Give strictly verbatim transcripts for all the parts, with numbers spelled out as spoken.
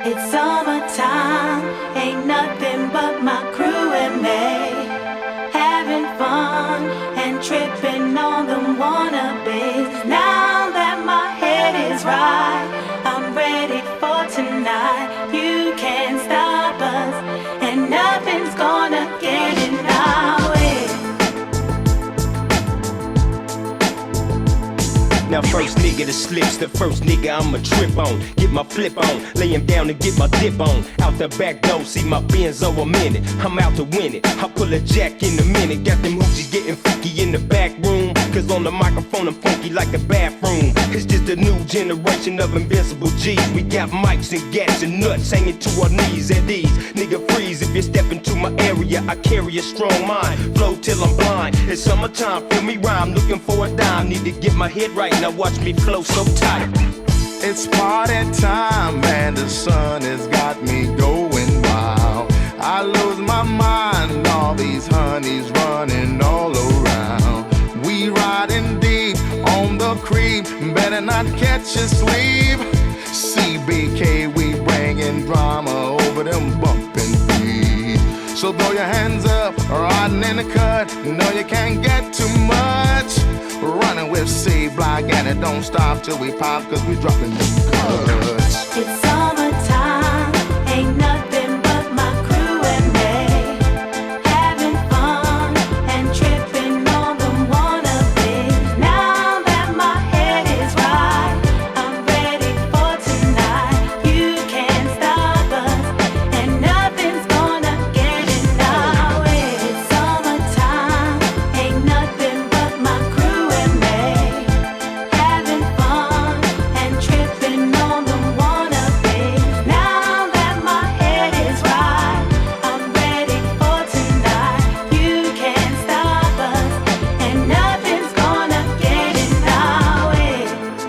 It's summertime, ain't nothing but my crew and me, having fun and tripping on them wannabes. Now that my head is right, I'm ready for tonight. You can't stop us, and nothing's gonna get in our way. Now first nigga that slips, the first nigga I'ma trip on. Get my flip on, lay him down and get my dip on. Out the back door, see my Benzo a minute. I'm out to win it, I'll pull a jack in a minute. Got them hoochies getting freaky in the back room, cause on the microphone I'm funky like a bathroom. It's just a new generation of invincible G's. We got mics and gats and nuts hanging to our knees at ease. Nigga freeze if you step into my area, I carry a strong mind. Flow till I'm blind, it's summertime, feel me rhyme. Looking for a dime, need to get my head right. Now watch me flow so tight. It's party time and the sun has got me going wild. I lose my mind, all these honeys running all around. We riding deep on the creep, better not catch you sleep. C B K, we bringing drama over them bumping beats. So throw your hands up, riding in the cut, no you can't get too much. Running with C-Block and it don't stop till we pop, cause we dropping them cuts. It's summertime, ain't nothing but my crew and me, having fun and tripping on them wannabes. Now that my head is right, I'm ready for tonight. You can't stop us, and nothing's gonna get in our way. It's summertime, ain't nothing but my crew and me, having fun and tripping on them wannabes. Now that my head is right, I'm ready for tonight. You can't stop us, and nothing's gonna get in our way.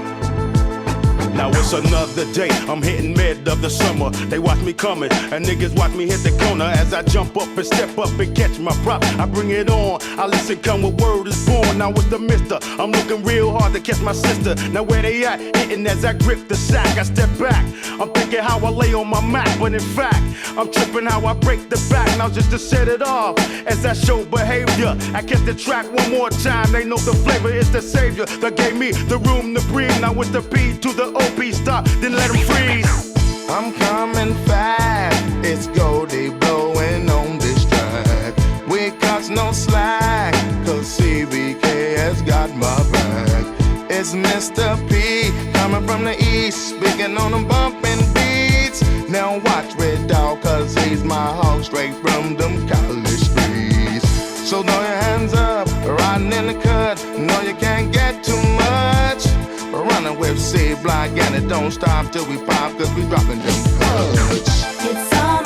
Now it's another day, I'm hitting mid of the summer. They watch me coming, and niggas watch me hit the corner. As I jump up and step up and catch my prop, I bring it on, I listen, come with word is born. Now it's the mister, I'm looking real hard to catch my sister. Now where they at? Hitting as I grip the sack, I step back. I'm thinking how I lay on my mat, but in fact, I'm tripping how I break the back. Now just to set it off, as I show behavior, I catch the track one more time. They know the flavor is the savior that gave me the room to breathe. Now with the P to the O P, stop, then let them freeze. I'm coming fast, it's Goldie blowing on this track. We cuts no slack, cause C B K has got my back. It's Mister P coming from the east, speaking on them bumping beats. Now watch Red Dog, cause he's my hog straight from them college streets. So throw your hands up, riding in the cut, no you can't get too much. Running with C-Block and it don't stop till we pop, cause we dropping them cuts. It's summer.